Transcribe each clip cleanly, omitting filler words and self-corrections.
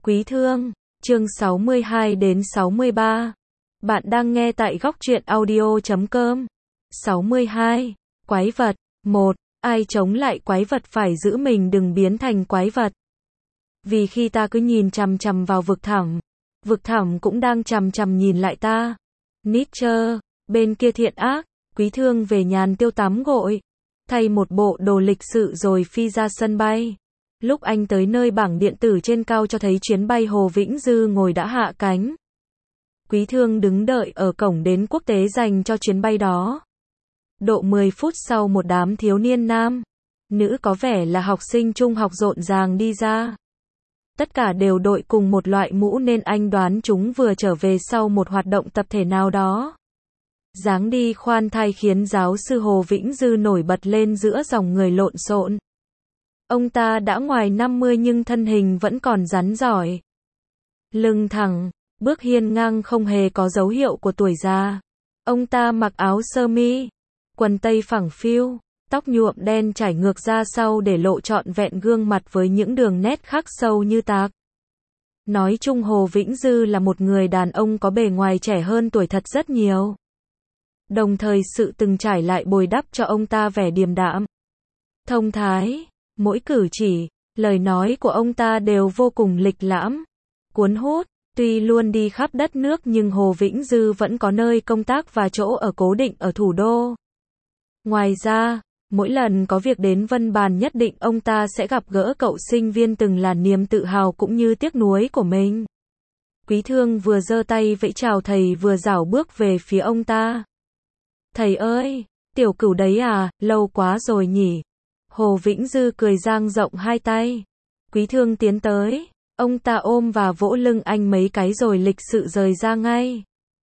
Quý thương, chương 62 đến 63. Bạn đang nghe tại góc truyện audio.com. 62. Quái vật. 1. Ai chống lại quái vật phải giữ mình đừng biến thành quái vật. Vì khi ta cứ nhìn chằm chằm vào vực thẳm cũng đang chằm chằm nhìn lại ta. Nietzsche. Bên kia thiện ác, Quý thương về nhàn tiêu tắm gội, thay một bộ đồ lịch sự rồi phi ra sân bay. Lúc anh tới nơi bảng điện tử trên cao cho thấy chuyến bay Hồ Vĩnh Dư ngồi đã hạ cánh. Quý thương đứng đợi ở cổng đến quốc tế dành cho chuyến bay đó. Độ 10 phút sau một đám thiếu niên nam, nữ có vẻ là học sinh trung học rộn ràng đi ra. Tất cả đều đội cùng một loại mũ nên anh đoán chúng vừa trở về sau một hoạt động tập thể nào đó. Dáng đi khoan thai khiến giáo sư Hồ Vĩnh Dư nổi bật lên giữa dòng người lộn xộn. Ông ta đã ngoài 50 nhưng thân hình vẫn còn rắn giỏi. Lưng thẳng, bước hiên ngang không hề có dấu hiệu của tuổi già. Ông ta mặc áo sơ mi, quần tây phẳng phiu, tóc nhuộm đen trải ngược ra sau để lộ trọn vẹn gương mặt với những đường nét khắc sâu như tạc. Nói chung Hồ Vĩnh Dư là một người đàn ông có bề ngoài trẻ hơn tuổi thật rất nhiều. Đồng thời sự từng trải lại bồi đắp cho ông ta vẻ điềm đạm, thông thái. Mỗi cử chỉ, lời nói của ông ta đều vô cùng lịch lãm, cuốn hút. Tuy luôn đi khắp đất nước nhưng Hồ Vĩnh Dư vẫn có nơi công tác và chỗ ở cố định ở thủ đô. Ngoài ra, mỗi lần có việc đến Vân Bàn nhất định ông ta sẽ gặp gỡ cậu sinh viên từng là niềm tự hào cũng như tiếc nuối của mình. Quý thương vừa giơ tay vẫy chào thầy vừa rảo bước về phía ông ta. Thầy ơi, tiểu cửu đấy à, lâu quá rồi nhỉ. Hồ Vĩnh Dư cười dang rộng hai tay. Quý thương tiến tới, ông ta ôm và vỗ lưng anh mấy cái rồi lịch sự rời ra ngay.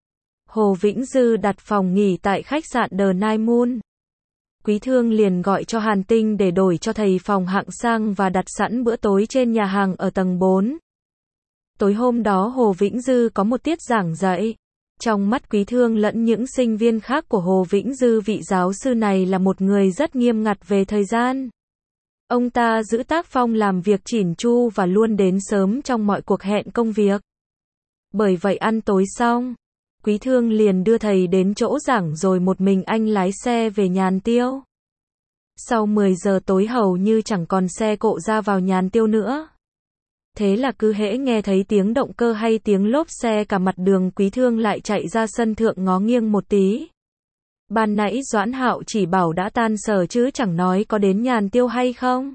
Hồ Vĩnh Dư đặt phòng nghỉ tại khách sạn The Nine Moon. Quý thương liền gọi cho Hàn Tinh để đổi cho thầy phòng hạng sang và đặt sẵn bữa tối trên nhà hàng ở tầng 4. Tối hôm đó Hồ Vĩnh Dư có một tiết giảng dạy. Trong mắt Quý thương lẫn những sinh viên khác của Hồ Vĩnh Dư, vị giáo sư này là một người rất nghiêm ngặt về thời gian. Ông ta giữ tác phong làm việc chỉn chu và luôn đến sớm trong mọi cuộc hẹn công việc. Bởi vậy ăn tối xong, Quý thương liền đưa thầy đến chỗ giảng rồi một mình anh lái xe về Nhàn Tiêu. Sau 10 giờ tối hầu như chẳng còn xe cộ ra vào Nhàn Tiêu nữa. Thế là cứ hễ nghe thấy tiếng động cơ hay tiếng lốp xe cả mặt đường Quý thương lại chạy ra sân thượng ngó nghiêng một tí. Ban nãy Doãn Hạo chỉ bảo đã tan sở chứ chẳng nói có đến Nhàn Tiêu hay không.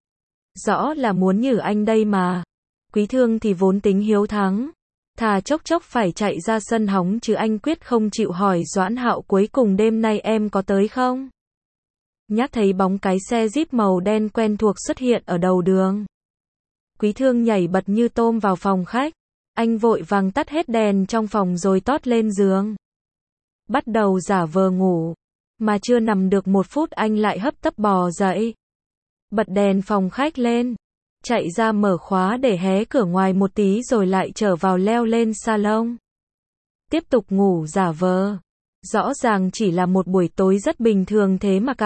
Rõ là muốn nhử anh đây mà. Quý thương thì vốn tính hiếu thắng, thà chốc chốc phải chạy ra sân hóng chứ anh quyết không chịu hỏi Doãn Hạo cuối cùng đêm nay em có tới không. Nhắc thấy bóng cái xe Jeep màu đen quen thuộc xuất hiện ở đầu đường. Quý thương nhảy bật như tôm vào phòng khách. Anh vội vàng tắt hết đèn trong phòng rồi tót lên giường. Bắt đầu giả vờ ngủ. Mà chưa nằm được một phút anh lại hấp tấp bò dậy. Bật đèn phòng khách lên. Chạy ra mở khóa để hé cửa ngoài một tí rồi lại trở vào leo lên salon. Tiếp tục ngủ giả vờ. Rõ ràng chỉ là một buổi tối rất bình thường thế mà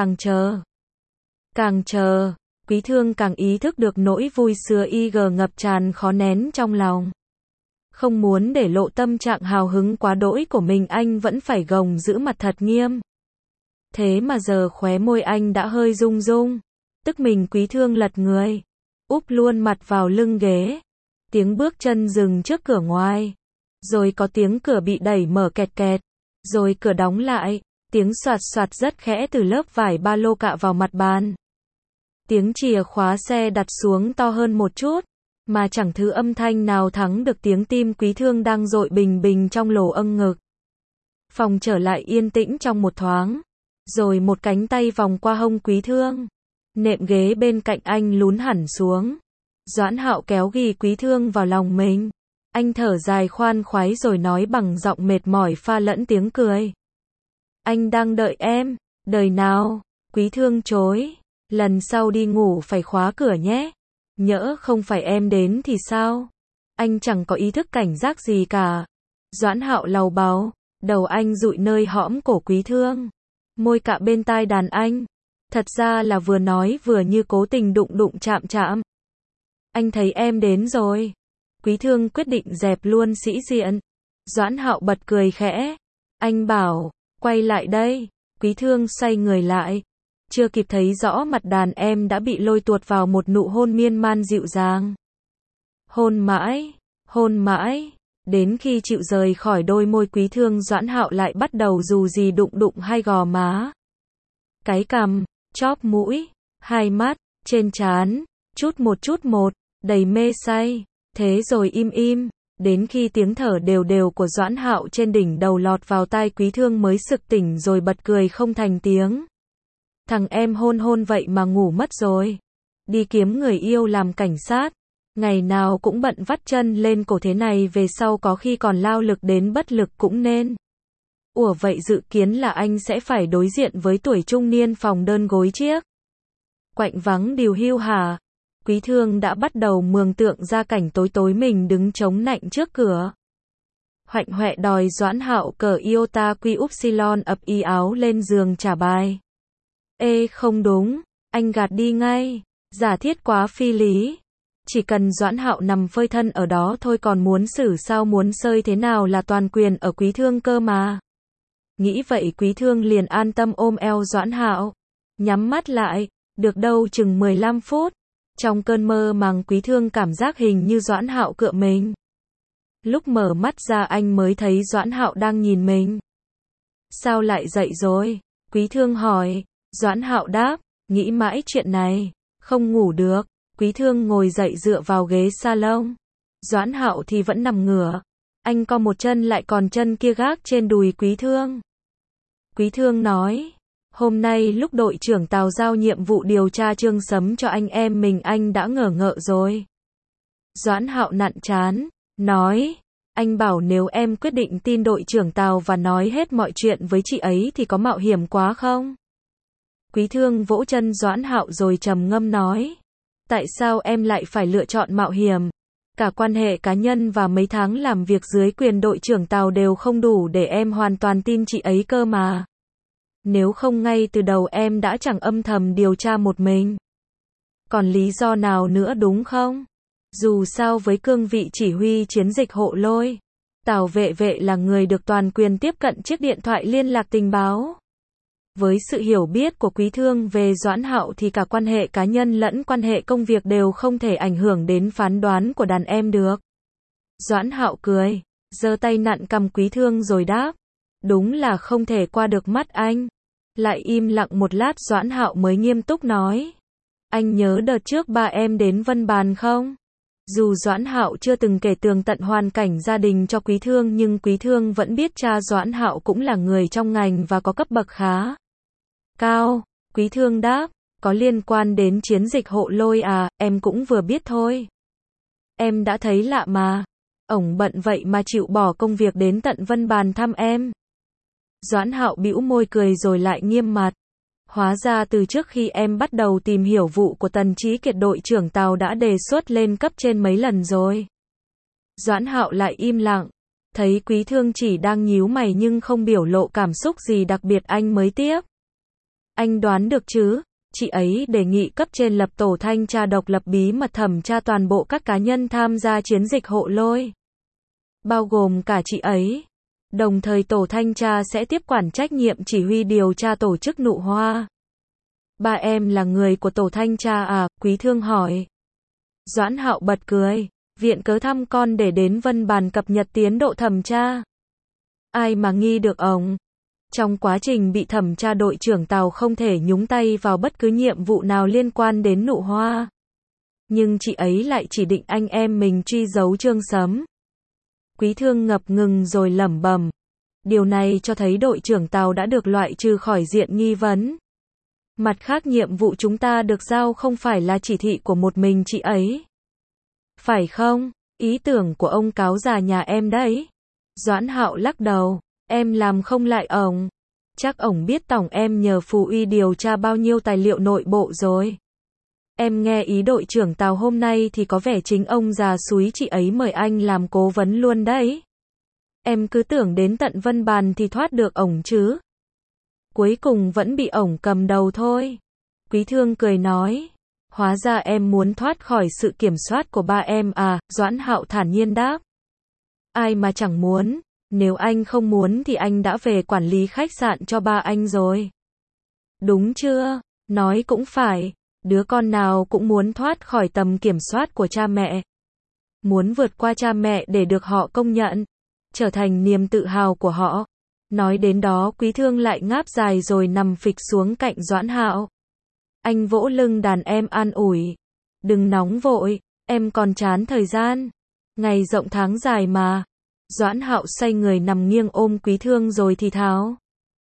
càng chờ. Quý thương càng ý thức được nỗi vui sướng ngập tràn khó nén trong lòng. Không muốn để lộ tâm trạng hào hứng quá đỗi của mình anh vẫn phải gồng giữ mặt thật nghiêm. Thế mà giờ khóe môi anh đã hơi rung rung. Tức mình Quý thương lật người, úp luôn mặt vào lưng ghế. Tiếng bước chân dừng trước cửa ngoài. Rồi có tiếng cửa bị đẩy mở kẹt kẹt. Rồi cửa đóng lại. Tiếng soạt soạt rất khẽ từ lớp vải ba lô cạ vào mặt bàn. Tiếng chìa khóa xe đặt xuống to hơn một chút, mà chẳng thứ âm thanh nào thắng được tiếng tim Quý thương đang dội bình bình trong lỗ âng ngực. Phòng trở lại yên tĩnh trong một thoáng, rồi một cánh tay vòng qua hông Quý thương. Nệm ghế bên cạnh anh lún hẳn xuống. Doãn Hạo kéo ghì Quý thương vào lòng mình. Anh thở dài khoan khoái rồi nói bằng giọng mệt mỏi pha lẫn tiếng cười. Anh đang đợi em, đời nào? Quý thương chối. Lần sau đi ngủ phải khóa cửa nhé. Nhỡ không phải em đến thì sao? Anh chẳng có ý thức cảnh giác gì cả. Doãn Hạo lầu bầu, đầu anh dụi nơi hõm cổ Quý thương. Môi cạ bên tai đàn anh. Thật ra là vừa nói vừa như cố tình đụng chạm. Anh thấy em đến rồi. Quý Thương quyết định dẹp luôn sĩ diện. Doãn Hạo bật cười khẽ. Anh bảo, quay lại đây. Quý Thương xoay người lại. Chưa kịp thấy rõ mặt đàn em đã bị lôi tuột vào một nụ hôn miên man dịu dàng. Hôn mãi, đến khi chịu rời khỏi đôi môi Quý Thương, Doãn Hạo lại bắt đầu dù gì đụng đụng hai gò má, cái cằm, chóp mũi, hai mắt, trên trán, chút một, đầy mê say. Thế rồi im, đến khi tiếng thở đều đều của Doãn Hạo trên đỉnh đầu lọt vào tai Quý Thương mới sực tỉnh rồi bật cười không thành tiếng. Thằng em hôn vậy mà ngủ mất rồi. Đi kiếm người yêu làm cảnh sát. Ngày nào cũng bận vắt chân lên cổ thế này, về sau có khi còn lao lực đến bất lực cũng nên. Ủa vậy dự kiến là anh sẽ phải đối diện với tuổi trung niên phòng đơn gối chiếc quạnh vắng điều hưu hả? Quý Thương đã bắt đầu mường tượng ra cảnh tối tối mình đứng chống nạnh trước cửa. Hoạnh hoẹ đòi Doãn Hạo cởi iota quy upsilon ập y áo lên giường trả bài. Ê không đúng, anh gạt đi ngay, giả thiết quá phi lý. Chỉ cần Doãn Hạo nằm phơi thân ở đó thôi, còn muốn xử sao muốn sơi thế nào là toàn quyền ở Quý Thương cơ mà. Nghĩ vậy Quý Thương liền an tâm ôm eo Doãn Hạo, nhắm mắt lại, được đâu chừng 15 phút. Trong cơn mơ màng Quý Thương cảm giác hình như Doãn Hạo cựa mình. Lúc mở mắt ra anh mới thấy Doãn Hạo đang nhìn mình. Sao lại dậy rồi? Quý Thương hỏi. Doãn Hạo đáp, nghĩ mãi chuyện này, không ngủ được. Quý Thương ngồi dậy dựa vào ghế salon. Doãn Hạo thì vẫn nằm ngửa. Anh co một chân lại còn chân kia gác trên đùi Quý Thương. Quý Thương nói, hôm nay lúc đội trưởng Tào giao nhiệm vụ điều tra Trương Sấm cho anh em mình anh đã ngờ ngợ rồi. Doãn Hạo nặn trán, nói, anh bảo nếu em quyết định tin đội trưởng Tào và nói hết mọi chuyện với chị ấy thì có mạo hiểm quá không? Quý Thương vỗ chân Doãn Hạo rồi trầm ngâm nói, tại sao em lại phải lựa chọn mạo hiểm? Cả quan hệ cá nhân và mấy tháng làm việc dưới quyền đội trưởng Tào đều không đủ để em hoàn toàn tin chị ấy cơ mà. Nếu không ngay từ đầu em đã chẳng âm thầm điều tra một mình. Còn lý do nào nữa đúng không? Dù sao với cương vị chỉ huy chiến dịch Hộ Lôi, Tào Vệ Vệ là người được toàn quyền tiếp cận chiếc điện thoại liên lạc tình báo. Với sự hiểu biết của Quý Thương về Doãn Hạo thì cả quan hệ cá nhân lẫn quan hệ công việc đều không thể ảnh hưởng đến phán đoán của đàn em được. Doãn Hạo cười, giơ tay nặn cằm Quý Thương rồi đáp, đúng là không thể qua được mắt anh. Lại im lặng một lát Doãn Hạo mới nghiêm túc nói, anh nhớ đợt trước ba em đến Vân Bàn không? Dù Doãn Hạo chưa từng kể tường tận hoàn cảnh gia đình cho Quý Thương nhưng Quý Thương vẫn biết cha Doãn Hạo cũng là người trong ngành và có cấp bậc khá cao. Quý Thương đáp, có liên quan đến chiến dịch Hộ Lôi à, em cũng vừa biết thôi. Em đã thấy lạ mà. Ổng bận vậy mà chịu bỏ công việc đến tận Vân Bàn thăm em. Doãn Hạo bĩu môi cười rồi lại nghiêm mặt. Hóa ra từ trước khi em bắt đầu tìm hiểu vụ của Tần Chí Kiệt đội trưởng Tào đã đề xuất lên cấp trên mấy lần rồi. Doãn Hạo lại im lặng. Thấy Quý Thương chỉ đang nhíu mày nhưng không biểu lộ cảm xúc gì đặc biệt anh mới tiếp. Anh đoán được chứ, chị ấy đề nghị cấp trên lập tổ thanh tra độc lập bí mật thẩm tra toàn bộ các cá nhân tham gia chiến dịch Hộ Lôi. Bao gồm cả chị ấy. Đồng thời tổ thanh tra sẽ tiếp quản trách nhiệm chỉ huy điều tra tổ chức Nụ Hoa. Ba em là người của tổ thanh tra à? Quý Thương hỏi. Doãn Hạo bật cười. Viện cớ thăm con để đến Vân Bàn cập nhật tiến độ thẩm tra. Ai mà nghi được ổng. Trong quá trình bị thẩm tra đội trưởng Tào không thể nhúng tay vào bất cứ nhiệm vụ nào liên quan đến Nụ Hoa. Nhưng chị ấy lại chỉ định anh em mình truy giấu Trương Sấm. Quý Thương ngập ngừng rồi lẩm bẩm. Điều này cho thấy đội trưởng Tào đã được loại trừ khỏi diện nghi vấn. Mặt khác nhiệm vụ chúng ta được giao không phải là chỉ thị của một mình chị ấy. Phải không? Ý tưởng của ông cáo già nhà em đấy. Doãn Hạo lắc đầu. Em làm không lại ổng. Chắc ổng biết tổng em nhờ Phù Uy điều tra bao nhiêu tài liệu nội bộ rồi. Em nghe ý đội trưởng Tào hôm nay thì có vẻ chính ông già xúi chị ấy mời anh làm cố vấn luôn đấy. Em cứ tưởng đến tận Vân Bàn thì thoát được ổng chứ. Cuối cùng vẫn bị ổng cầm đầu thôi. Quý Thương cười nói. Hóa ra em muốn thoát khỏi sự kiểm soát của ba em à, Doãn Hạo thản nhiên đáp. Ai mà chẳng muốn, nếu anh không muốn thì anh đã về quản lý khách sạn cho ba anh rồi. Đúng chưa? Nói cũng phải, đứa con nào cũng muốn thoát khỏi tầm kiểm soát của cha mẹ. Muốn vượt qua cha mẹ để được họ công nhận, trở thành niềm tự hào của họ. Nói đến đó Quý Thương lại ngáp dài rồi nằm phịch xuống cạnh Doãn Hạo. Anh vỗ lưng đàn em an ủi. Đừng nóng vội, em còn chán thời gian. Ngày rộng tháng dài mà. Doãn Hạo xoay người nằm nghiêng ôm Quý Thương rồi thì thào.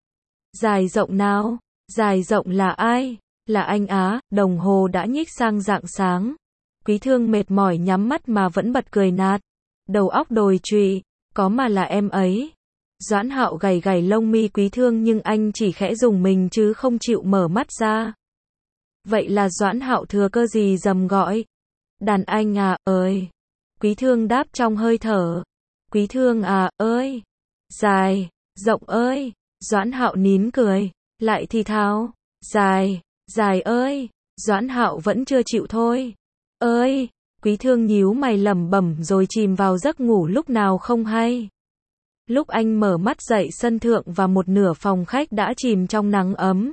Dài rộng nào? Dài rộng là ai? Là anh á, đồng hồ đã nhích sang rạng sáng. Quý Thương mệt mỏi nhắm mắt mà vẫn bật cười nạt. Đầu óc đồi trụy, có mà là em ấy. Doãn Hạo gảy gảy lông mi Quý Thương nhưng anh chỉ khẽ dùng mình chứ không chịu mở mắt ra. Vậy là Doãn Hạo thừa cơ gì dầm gọi. Đàn anh à, ơi. Quý Thương đáp trong hơi thở. Quý Thương à, ơi. Dài, rộng ơi. Doãn Hạo nín cười, lại thì thào. Dài, dài ơi. Doãn Hạo vẫn chưa chịu thôi. Ơi. Quý Thương nhíu mày lẩm bẩm rồi chìm vào giấc ngủ lúc nào không hay. Lúc anh mở mắt dậy sân thượng và một nửa phòng khách đã chìm trong nắng ấm.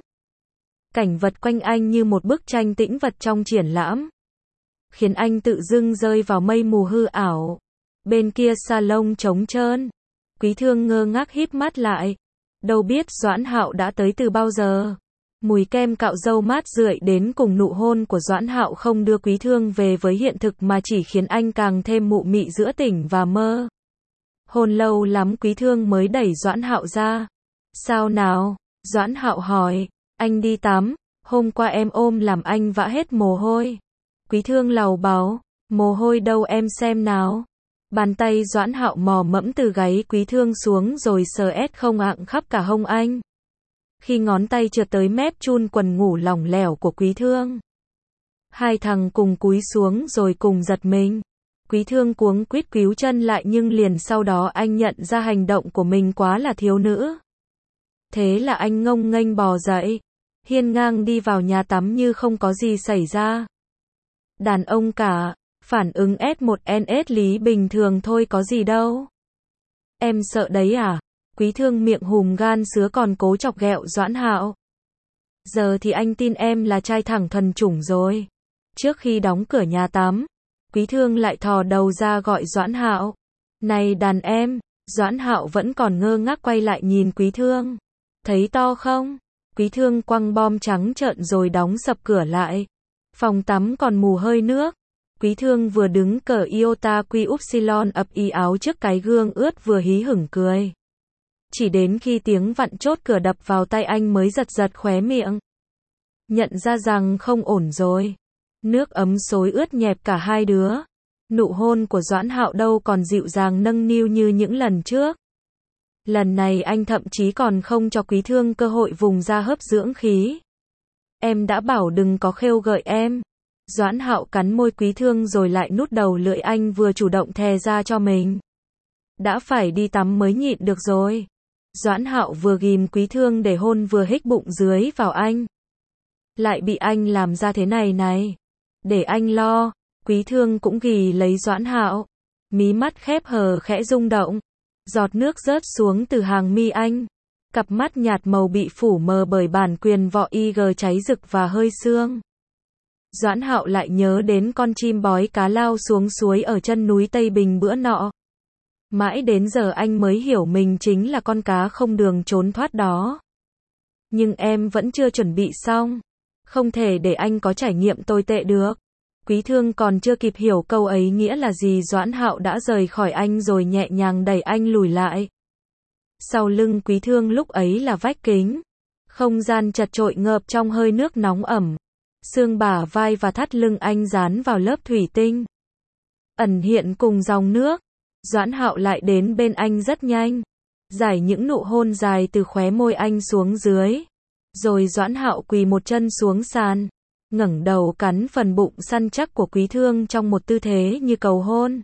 Cảnh vật quanh anh như một bức tranh tĩnh vật trong triển lãm. Khiến anh tự dưng rơi vào mây mù hư ảo. Bên kia salon trống trơn. Quý Thương ngơ ngác híp mắt lại. Đâu biết Doãn Hạo đã tới từ bao giờ. Mùi kem cạo râu mát rượi đến cùng nụ hôn của Doãn Hạo không đưa Quý Thương về với hiện thực mà chỉ khiến anh càng thêm mụ mị giữa tỉnh và mơ. Hôn lâu lắm Quý Thương mới đẩy Doãn Hạo ra. Sao nào? Doãn Hạo hỏi. Anh đi tắm, hôm qua em ôm làm anh vã hết mồ hôi. Quý Thương lầu bầu. Mồ hôi đâu em xem nào. Bàn tay Doãn Hạo mò mẫm từ gáy Quý Thương xuống rồi sờ ét không ạng khắp cả hông anh. Khi ngón tay trượt tới mép chun quần ngủ lỏng lẻo của Quý Thương. Hai thằng cùng cúi xuống rồi cùng giật mình. Quý Thương cuống quýt kíu chân lại nhưng liền sau đó anh nhận ra hành động của mình quá là thiếu nữ. Thế là anh ngông nghênh bò dậy, hiên ngang đi vào nhà tắm như không có gì xảy ra. Đàn ông cả, phản ứng S1NS lý bình thường thôi có gì đâu. Em sợ đấy à? Quý Thương miệng hùm gan sứa còn cố chọc ghẹo Doãn Hạo. Giờ thì anh tin em là trai thẳng thuần chủng rồi. Trước khi đóng cửa nhà tắm, Quý Thương lại thò đầu ra gọi Doãn Hạo. Này đàn em, Doãn Hạo vẫn còn ngơ ngác quay lại nhìn Quý Thương. Thấy to không? Quý Thương quăng bom trắng trợn rồi đóng sập cửa lại. Phòng tắm còn mù hơi nước. Quý Thương vừa đứng cờ iota quy upsilon ập y áo trước cái gương ướt vừa hí hửng cười. Chỉ đến khi tiếng vặn chốt cửa đập vào tay anh mới giật giật khóe miệng. Nhận ra rằng không ổn rồi. Nước ấm xối ướt nhẹp cả hai đứa. Nụ hôn của Doãn Hạo đâu còn dịu dàng nâng niu như những lần trước. Lần này anh thậm chí còn không cho Quý Thương cơ hội vùng ra hấp dưỡng khí. Em đã bảo đừng có khêu gợi em. Doãn Hạo cắn môi Quý Thương rồi lại nút đầu lưỡi anh vừa chủ động thè ra cho mình. Đã phải đi tắm mới nhịn được rồi. Doãn Hạo vừa ghim Quý Thương để hôn vừa hích bụng dưới vào anh. Lại bị anh làm ra thế này này. Để anh lo. Quý Thương cũng ghì lấy Doãn Hạo. Mí mắt khép hờ khẽ rung động. Giọt nước rớt xuống từ hàng mi anh. Cặp mắt nhạt màu bị phủ mờ bởi bản quyền vỏ IG cháy rực và hơi sương. Doãn Hạo lại nhớ đến con chim bói cá lao xuống suối ở chân núi Tây Bình bữa nọ. Mãi đến giờ anh mới hiểu mình chính là con cá không đường trốn thoát đó. Nhưng em vẫn chưa chuẩn bị xong. Không thể để anh có trải nghiệm tồi tệ được. Quý Thương còn chưa kịp hiểu câu ấy nghĩa là gì Doãn Hạo đã rời khỏi anh rồi nhẹ nhàng đẩy anh lùi lại. Sau lưng Quý Thương lúc ấy là vách kính. Không gian chật chội ngợp trong hơi nước nóng ẩm. Xương bả vai và thắt lưng anh dán vào lớp thủy tinh. Ẩn hiện cùng dòng nước. Doãn Hạo lại đến bên anh rất nhanh. Giải những nụ hôn dài từ khóe môi anh xuống dưới. Rồi Doãn Hạo quỳ một chân xuống sàn. Ngẩng đầu cắn phần bụng săn chắc của Quý Thương trong một tư thế như cầu hôn.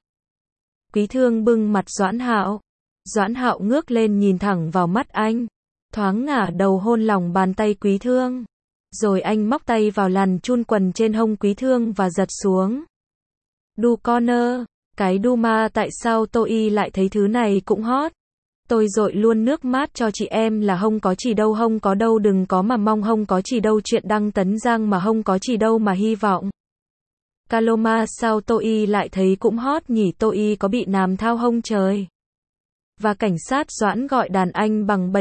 Quý Thương bưng mặt Doãn Hạo. Doãn Hạo ngước lên nhìn thẳng vào mắt anh. Thoáng ngả đầu hôn lòng bàn tay Quý Thương. Rồi anh móc tay vào làn chun quần trên hông Quý Thương và giật xuống. Đu corner, cái đu ma tại sao tôi lại thấy thứ này cũng hot. Tôi dội luôn nước mát cho chị em là hông có chỉ đâu, hông có đâu, đừng có mà mong, hông có chỉ đâu, chuyện đăng tấn giang mà hông có chỉ đâu mà hy vọng. Caloma sao tôi lại thấy cũng hot nhỉ, tôi có bị nám thao hông trời. Và cảnh sát Doãn gọi đàn anh bằng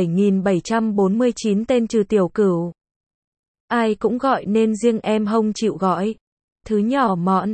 7749 tên trừ Tiểu Cửu. Ai cũng gọi nên riêng em hông chịu gọi. Thứ nhỏ mọn.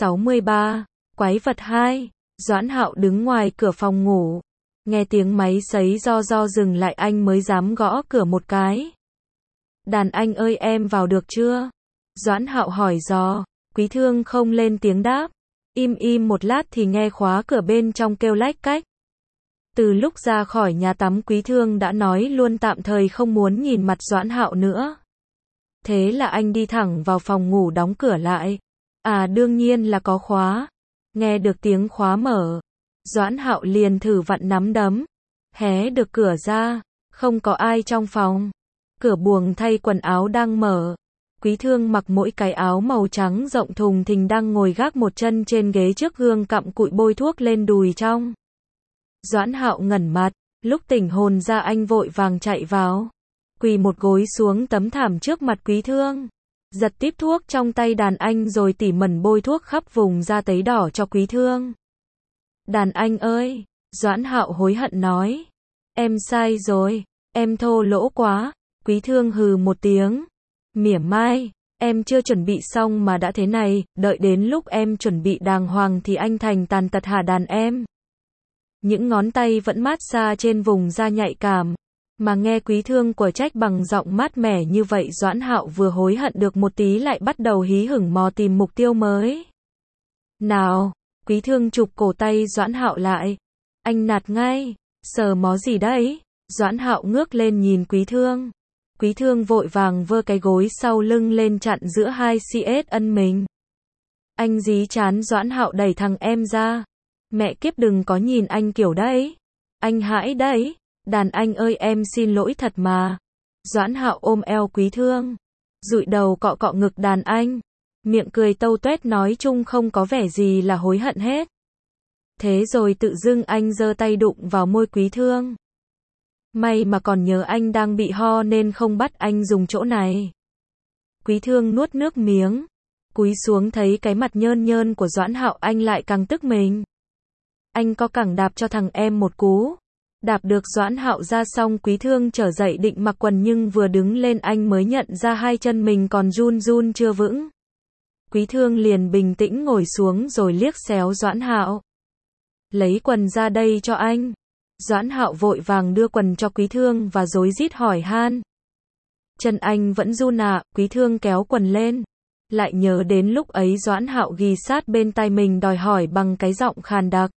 63. Quái vật 2. Doãn Hạo đứng ngoài cửa phòng ngủ. Nghe tiếng máy sấy do dừng lại anh mới dám gõ cửa một cái. Đàn anh ơi em vào được chưa? Doãn Hạo hỏi dò. Quý Thương không lên tiếng đáp. Im một lát thì nghe khóa cửa bên trong kêu lách cách. Từ lúc ra khỏi nhà tắm Quý Thương đã nói luôn tạm thời không muốn nhìn mặt Doãn Hạo nữa. Thế là anh đi thẳng vào phòng ngủ đóng cửa lại. À đương nhiên là có khóa. Nghe được tiếng khóa mở. Doãn Hạo liền thử vặn nắm đấm. Hé được cửa ra. Không có ai trong phòng. Cửa buồng thay quần áo đang mở. Quý Thương mặc mỗi cái áo màu trắng rộng thùng thình đang ngồi gác một chân trên ghế trước gương cặm cụi bôi thuốc lên đùi trong. Doãn Hạo ngẩn mặt. Lúc tỉnh hồn ra anh vội vàng chạy vào. Quỳ một gối xuống tấm thảm trước mặt Quý Thương. Giật típ thuốc trong tay đàn anh rồi tỉ mẩn bôi thuốc khắp vùng da tấy đỏ cho Quý Thương. Đàn anh ơi, Doãn Hạo hối hận nói. Em sai rồi, em thô lỗ quá. Quý Thương hừ một tiếng. Mỉa mai, em chưa chuẩn bị xong mà đã thế này, đợi đến lúc em chuẩn bị đàng hoàng thì anh thành tàn tật hả đàn em. Những ngón tay vẫn mát xa trên vùng da nhạy cảm. Mà nghe Quý Thương của trách bằng giọng mát mẻ như vậy Doãn Hạo vừa hối hận được một tí lại bắt đầu hí hửng mò tìm mục tiêu mới. Nào, Quý Thương chụp cổ tay Doãn Hạo lại. Anh nạt ngay, sờ mó gì đấy? Doãn Hạo ngước lên nhìn Quý Thương. Quý Thương vội vàng vơ cái gối sau lưng lên chặn giữa hai CS ân mình. Anh dí chán Doãn Hạo đẩy thằng em ra. Mẹ kiếp đừng có nhìn anh kiểu đấy. Anh hãi đấy. Đàn anh ơi em xin lỗi thật mà. Doãn Hạo ôm eo Quý Thương. Dụi đầu cọ cọ ngực đàn anh. Miệng cười tâu tuét nói chung không có vẻ gì là hối hận hết. Thế rồi tự dưng anh giơ tay đụng vào môi Quý Thương. May mà còn nhớ anh đang bị ho nên không bắt anh dùng chỗ này. Quý Thương nuốt nước miếng. Cúi xuống thấy cái mặt nhơn nhơn của Doãn Hạo anh lại càng tức mình. Anh có cẳng đạp cho thằng em một cú. Đạp được Doãn Hạo ra xong Quý Thương trở dậy định mặc quần nhưng vừa đứng lên anh mới nhận ra hai chân mình còn run chưa vững. Quý Thương liền bình tĩnh ngồi xuống rồi liếc xéo Doãn Hạo. Lấy quần ra đây cho anh. Doãn Hạo vội vàng đưa quần cho Quý Thương và rối rít hỏi han. Chân anh vẫn run à? Quý Thương kéo quần lên. Lại nhớ đến lúc ấy Doãn Hạo ghì sát bên tai mình đòi hỏi bằng cái giọng khàn đặc.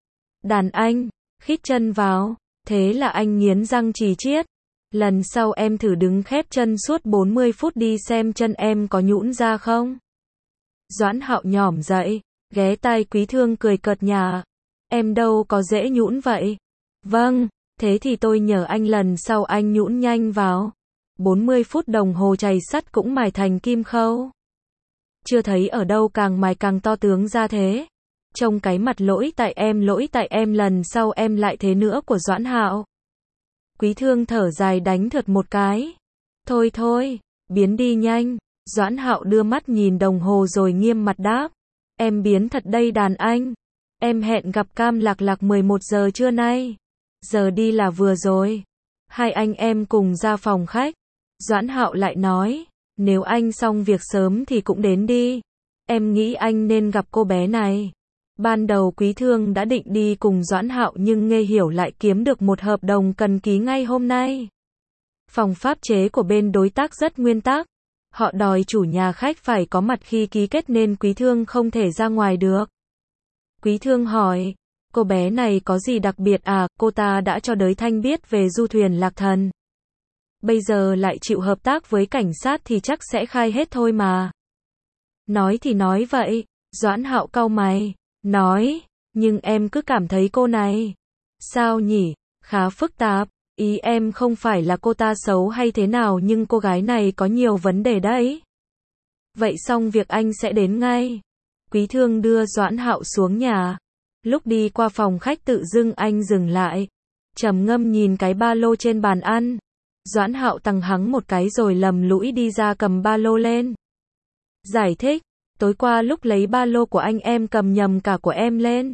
Đàn anh, khít chân vào. Thế là anh nghiến răng chì chiết. Lần sau em thử đứng khép chân suốt 40 phút đi xem chân em có nhũn ra không. Doãn Hạo nhỏm dậy, ghé tai Quý Thương cười cợt nhả. Em đâu có dễ nhũn vậy. Vâng, thế thì tôi nhờ anh lần sau anh nhũn nhanh vào. 40 phút đồng hồ chày sắt cũng mài thành kim khâu. Chưa thấy ở đâu càng mài càng to tướng ra thế. Trông cái mặt lỗi tại em lần sau em lại thế nữa của Doãn Hạo. Quý Thương thở dài đánh thượt một cái. Thôi, biến đi nhanh. Doãn Hạo đưa mắt nhìn đồng hồ rồi nghiêm mặt đáp. Em biến thật đây đàn anh. Em hẹn gặp Cam Lạc 11 giờ trưa nay. Giờ đi là vừa rồi. Hai anh em cùng ra phòng khách. Doãn Hạo lại nói. Nếu anh xong việc sớm thì cũng đến đi. Em nghĩ anh nên gặp cô bé này. Ban đầu Quý Thương đã định đi cùng Doãn Hạo nhưng Nghê Hiểu lại kiếm được một hợp đồng cần ký ngay hôm nay. Phòng pháp chế của bên đối tác rất nguyên tắc. Họ đòi chủ nhà khách phải có mặt khi ký kết nên Quý Thương không thể ra ngoài được. Quý Thương hỏi, cô bé này có gì đặc biệt à? Cô ta đã cho Đới Thanh biết về du thuyền Lạc Thần. Bây giờ lại chịu hợp tác với cảnh sát thì chắc sẽ khai hết thôi mà. Nói thì nói vậy. Doãn Hạo cau mày. Nói, nhưng em cứ cảm thấy cô này. Sao nhỉ? Khá phức tạp. Ý em không phải là cô ta xấu hay thế nào nhưng cô gái này có nhiều vấn đề đấy. Vậy xong việc anh sẽ đến ngay. Quý Thương đưa Doãn Hạo xuống nhà. Lúc đi qua phòng khách tự dưng anh dừng lại. Trầm ngâm nhìn cái ba lô trên bàn ăn. Doãn Hạo tằng hắng một cái rồi lầm lũi đi ra cầm ba lô lên. Giải thích, tối qua lúc lấy ba lô của anh em cầm nhầm cả của em lên.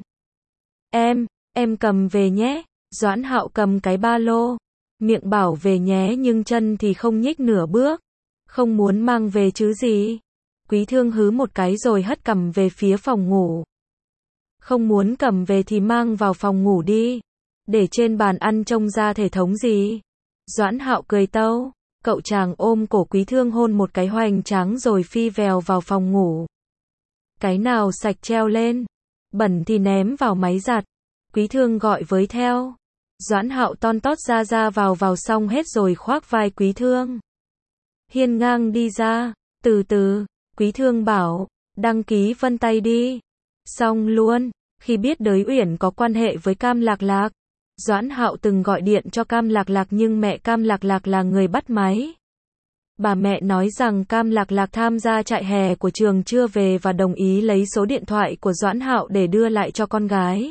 Em cầm về nhé. Doãn Hạo cầm cái ba lô. Miệng bảo về nhé nhưng chân thì không nhích nửa bước. Không muốn mang về chứ gì. Quý Thương hứ một cái rồi hất cằm về phía phòng ngủ. Không muốn cầm về thì mang vào phòng ngủ đi. Để trên bàn ăn trông ra thể thống gì. Doãn Hạo cười tâu. Cậu chàng ôm cổ Quý Thương hôn một cái hoành tráng rồi phi vèo vào phòng ngủ. Cái nào sạch treo lên. Bẩn thì ném vào máy giặt. Quý Thương gọi với theo. Doãn Hạo ton tót ra vào xong hết rồi khoác vai Quý Thương. Hiên ngang đi ra. Từ từ. Quý Thương bảo. Đăng ký vân tay đi. Xong luôn. Khi biết Đới Uyển có quan hệ với Cam Lạc Lạc, Doãn Hạo từng gọi điện cho Cam Lạc Lạc nhưng mẹ Cam Lạc Lạc là người bắt máy. Bà mẹ nói rằng Cam Lạc Lạc tham gia trại hè của trường chưa về và đồng ý lấy số điện thoại của Doãn Hạo để đưa lại cho con gái.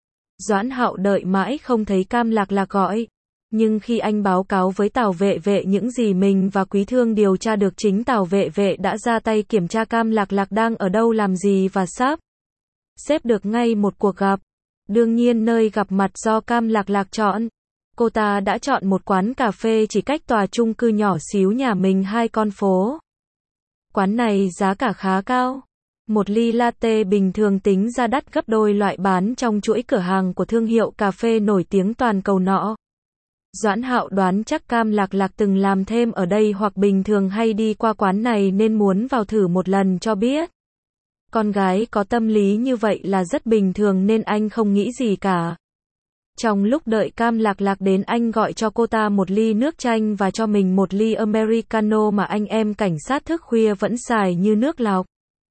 Doãn Hạo đợi mãi không thấy Cam Lạc Lạc gọi. Nhưng khi anh báo cáo với Tào Vệ những gì mình và Quý Thương điều tra được, chính Tào Vệ đã ra tay kiểm tra Cam Lạc Lạc đang ở đâu làm gì và sắp xếp được ngay một cuộc gặp. Đương nhiên nơi gặp mặt do Cam Lạc Lạc chọn. Cô ta đã chọn một quán cà phê chỉ cách tòa chung cư nhỏ xíu nhà mình 2 con phố. Quán này giá cả khá cao. Một ly latte bình thường tính ra đắt gấp đôi loại bán trong chuỗi cửa hàng của thương hiệu cà phê nổi tiếng toàn cầu nọ. Doãn Hạo đoán chắc Cam Lạc Lạc từng làm thêm ở đây hoặc bình thường hay đi qua quán này nên muốn vào thử một lần cho biết. Con gái có tâm lý như vậy là rất bình thường nên anh không nghĩ gì cả. Trong lúc đợi Cam Lạc Lạc đến, anh gọi cho cô ta một ly nước chanh và cho mình một ly Americano mà anh em cảnh sát thức khuya vẫn xài như nước lọc.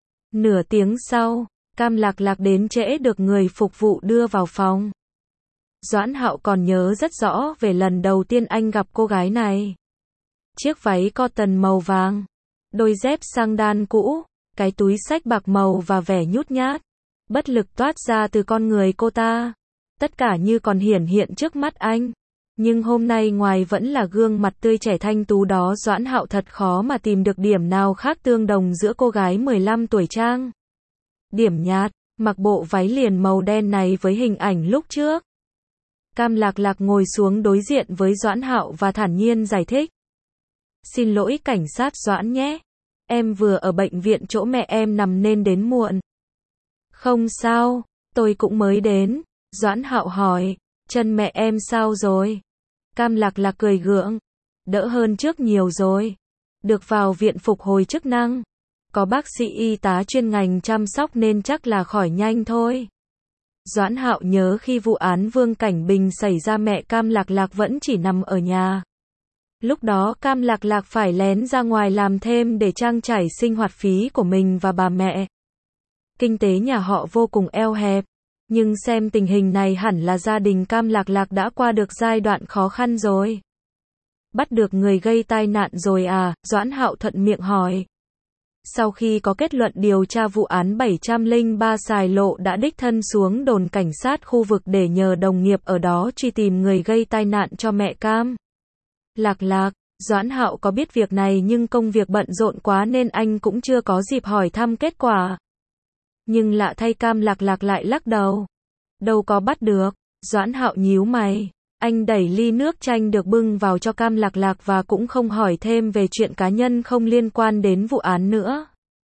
Nửa tiếng sau, Cam Lạc Lạc đến trễ được người phục vụ đưa vào phòng. Doãn Hạo còn nhớ rất rõ về lần đầu tiên anh gặp cô gái này. Chiếc váy cotton màu vàng, đôi dép sandal cũ, cái túi xách bạc màu và vẻ nhút nhát, bất lực toát ra từ con người cô ta. Tất cả như còn hiển hiện trước mắt anh. Nhưng hôm nay ngoài vẫn là gương mặt tươi trẻ thanh tú đó, Doãn Hạo thật khó mà tìm được điểm nào khác tương đồng giữa cô gái 15 tuổi trang điểm nhạt, mặc bộ váy liền màu đen này với hình ảnh lúc trước. Cam Lạc Lạc ngồi xuống đối diện với Doãn Hạo và thản nhiên giải thích. Xin lỗi cảnh sát Doãn nhé. Em vừa ở bệnh viện chỗ mẹ em nằm nên đến muộn. Không sao, tôi cũng mới đến. Doãn Hạo hỏi, chân mẹ em sao rồi? Cam Lạc Lạc cười gượng. Đỡ hơn trước nhiều rồi. Được vào viện phục hồi chức năng. Có bác sĩ y tá chuyên ngành chăm sóc nên chắc là khỏi nhanh thôi. Doãn Hạo nhớ khi vụ án Vương Cảnh Bình xảy ra mẹ Cam Lạc Lạc vẫn chỉ nằm ở nhà. Lúc đó Cam Lạc Lạc phải lén ra ngoài làm thêm để trang trải sinh hoạt phí của mình và bà mẹ. Kinh tế nhà họ vô cùng eo hẹp. Nhưng xem tình hình này hẳn là gia đình Cam Lạc Lạc đã qua được giai đoạn khó khăn rồi. Bắt được người gây tai nạn rồi à? Doãn Hạo thuận miệng hỏi. Sau khi có kết luận điều tra vụ án 703 Sài Lộ đã đích thân xuống đồn cảnh sát khu vực để nhờ đồng nghiệp ở đó truy tìm người gây tai nạn cho mẹ Cam Lạc Lạc. Doãn Hạo có biết việc này nhưng công việc bận rộn quá nên anh cũng chưa có dịp hỏi thăm kết quả. Nhưng lạ thay Cam Lạc Lạc lại lắc đầu. Đâu có bắt được. Doãn Hạo nhíu mày. Anh đẩy ly nước chanh được bưng vào cho Cam Lạc Lạc và cũng không hỏi thêm về chuyện cá nhân không liên quan đến vụ án nữa.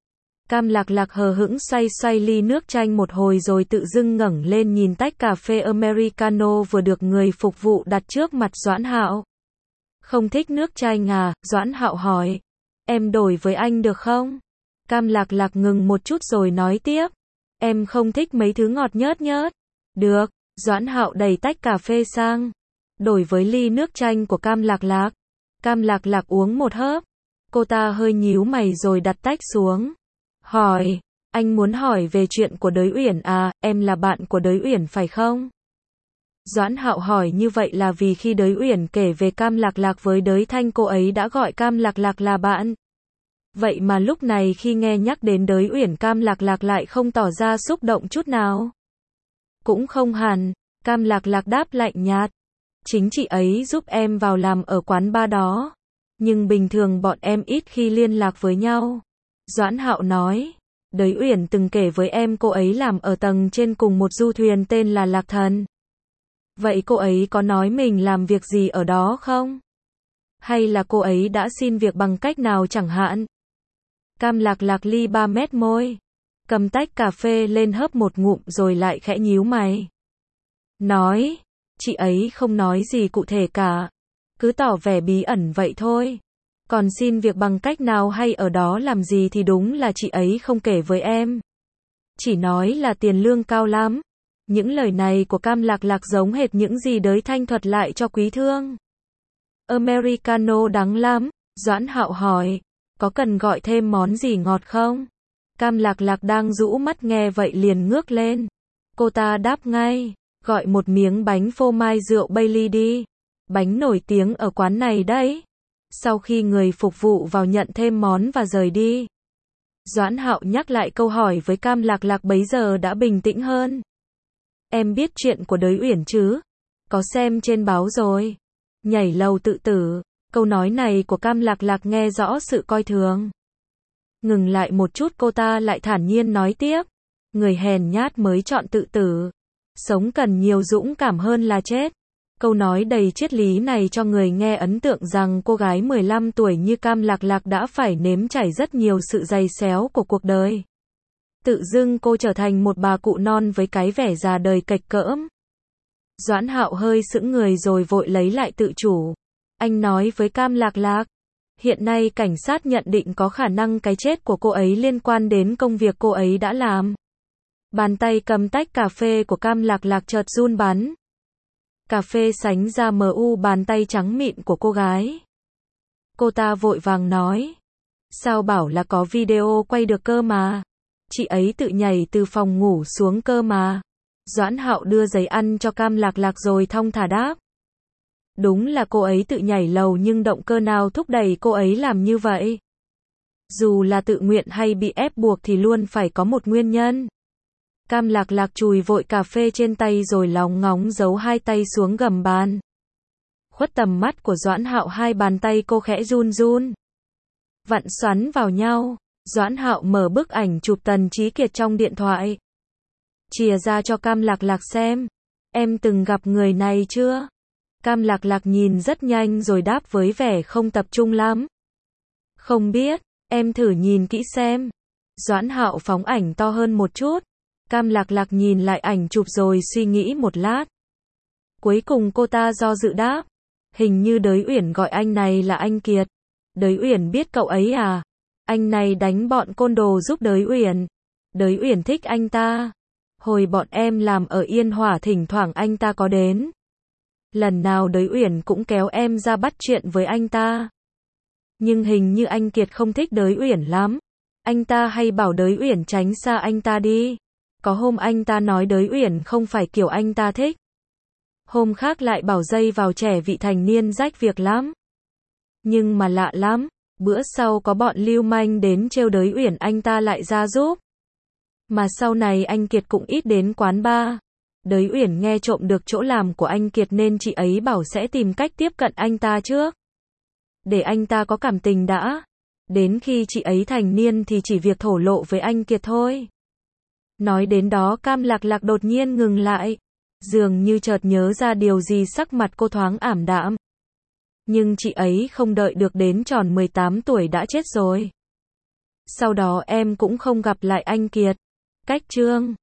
Cam Lạc Lạc hờ hững xoay ly nước chanh một hồi rồi tự dưng ngẩng lên nhìn tách cà phê Americano vừa được người phục vụ đặt trước mặt Doãn Hạo. Không thích nước chanh à? Doãn Hạo hỏi. Em đổi với anh được không? Cam Lạc Lạc ngừng một chút rồi nói tiếp. Em không thích mấy thứ ngọt nhớt nhớt. Được. Doãn Hạo đẩy tách cà phê sang. Đổi với ly nước chanh của Cam Lạc Lạc. Cam Lạc Lạc uống một hớp. Cô ta hơi nhíu mày rồi đặt tách xuống. Hỏi. Anh muốn hỏi về chuyện của Đới Uyển à? Em là bạn của Đới Uyển phải không? Doãn Hạo hỏi như vậy là vì khi Đới Uyển kể về Cam Lạc Lạc với Đới Thanh cô ấy đã gọi Cam Lạc Lạc là bạn. Vậy mà lúc này khi nghe nhắc đến Đới Uyển Cam Lạc Lạc lại không tỏ ra xúc động chút nào. Cũng không hẳn, Cam Lạc Lạc đáp lạnh nhạt. Chính chị ấy giúp em vào làm ở quán bar đó. Nhưng bình thường bọn em ít khi liên lạc với nhau. Doãn Hạo nói. Đới Uyển từng kể với em cô ấy làm ở tầng trên cùng một du thuyền tên là Lạc Thần. Vậy cô ấy có nói mình làm việc gì ở đó không? Hay là cô ấy đã xin việc bằng cách nào chẳng hạn? Cam Lạc Lạc ly 3 mét môi. Cầm tách cà phê lên hớp một ngụm rồi lại khẽ nhíu mày. Nói, chị ấy không nói gì cụ thể cả. Cứ tỏ vẻ bí ẩn vậy thôi. Còn xin việc bằng cách nào hay ở đó làm gì thì đúng là chị ấy không kể với em. Chỉ nói là tiền lương cao lắm. Những lời này của Cam Lạc Lạc giống hệt những gì Đới Thanh thuật lại cho Quý Thương. Americano đắng lắm, Doãn Hạo hỏi, có cần gọi thêm món gì ngọt không? Cam Lạc Lạc đang rũ mắt nghe vậy liền ngước lên. Cô ta đáp ngay, gọi một miếng bánh phô mai rượu Bailey đi. Bánh nổi tiếng ở quán này đấy. Sau khi người phục vụ vào nhận thêm món và rời đi. Doãn Hạo nhắc lại câu hỏi với Cam Lạc Lạc bấy giờ đã bình tĩnh hơn. Em biết chuyện của Đới Uyển chứ? Có xem trên báo rồi. Nhảy lầu tự tử. Câu nói này của Cam Lạc Lạc nghe rõ sự coi thường. Ngừng lại một chút cô ta lại thản nhiên nói tiếp. Người hèn nhát mới chọn tự tử. Sống cần nhiều dũng cảm hơn là chết. Câu nói đầy triết lý này cho người nghe ấn tượng rằng cô gái 15 tuổi như Cam Lạc Lạc đã phải nếm trải rất nhiều sự dày xéo của cuộc đời. Tự dưng cô trở thành một bà cụ non với cái vẻ già đời kệch cỡm. Doãn Hạo hơi sững người rồi vội lấy lại tự chủ. Anh nói với Cam Lạc Lạc. Hiện nay cảnh sát nhận định có khả năng cái chết của cô ấy liên quan đến công việc cô ấy đã làm. Bàn tay cầm tách cà phê của Cam Lạc Lạc chợt run bắn. Cà phê sánh ra mờ u bàn tay trắng mịn của cô gái. Cô ta vội vàng nói. Sao bảo là có video quay được cơ mà. Chị ấy tự nhảy từ phòng ngủ xuống cơ mà. Doãn Hạo đưa giấy ăn cho Cam Lạc Lạc rồi thong thả đáp. Đúng là cô ấy tự nhảy lầu nhưng động cơ nào thúc đẩy cô ấy làm như vậy? Dù là tự nguyện hay bị ép buộc thì luôn phải có một nguyên nhân. Cam Lạc Lạc chùi vội cà phê trên tay rồi lóng ngóng giấu hai tay xuống gầm bàn. Khuất tầm mắt của Doãn Hạo hai bàn tay cô khẽ run run. Vặn xoắn vào nhau. Doãn Hạo mở bức ảnh chụp Tần Chí Kiệt trong điện thoại. Chìa ra cho Cam Lạc Lạc xem. Em từng gặp người này chưa? Cam Lạc Lạc nhìn rất nhanh rồi đáp với vẻ không tập trung lắm. Không biết, em thử nhìn kỹ xem. Doãn Hạo phóng ảnh to hơn một chút. Cam Lạc Lạc nhìn lại ảnh chụp rồi suy nghĩ một lát. Cuối cùng cô ta do dự đáp. Hình như Đới Uyển gọi anh này là anh Kiệt. Đới Uyển biết cậu ấy à? Anh này đánh bọn côn đồ giúp Đới Uyển. Đới Uyển thích anh ta. Hồi bọn em làm ở Yên Hòa thỉnh thoảng anh ta có đến. Lần nào Đới Uyển cũng kéo em ra bắt chuyện với anh ta. Nhưng hình như anh Kiệt không thích Đới Uyển lắm. Anh ta hay bảo Đới Uyển tránh xa anh ta đi. Có hôm anh ta nói Đới Uyển không phải kiểu anh ta thích. Hôm khác lại bảo dây vào trẻ vị thành niên rách việc lắm. Nhưng mà lạ lắm, bữa sau có bọn lưu manh đến trêu Đới Uyển anh ta lại ra giúp. Mà sau này anh Kiệt cũng ít đến quán bar. Đới Uyển nghe trộm được chỗ làm của anh Kiệt nên chị ấy bảo sẽ tìm cách tiếp cận anh ta trước. Để anh ta có cảm tình đã. Đến khi chị ấy thành niên thì chỉ việc thổ lộ với anh Kiệt thôi. Nói đến đó Cam Lạc Lạc đột nhiên ngừng lại. Dường như chợt nhớ ra điều gì sắc mặt cô thoáng ảm đạm. Nhưng chị ấy không đợi được đến tròn 18 tuổi đã chết rồi. Sau đó em cũng không gặp lại anh Kiệt. Cách chương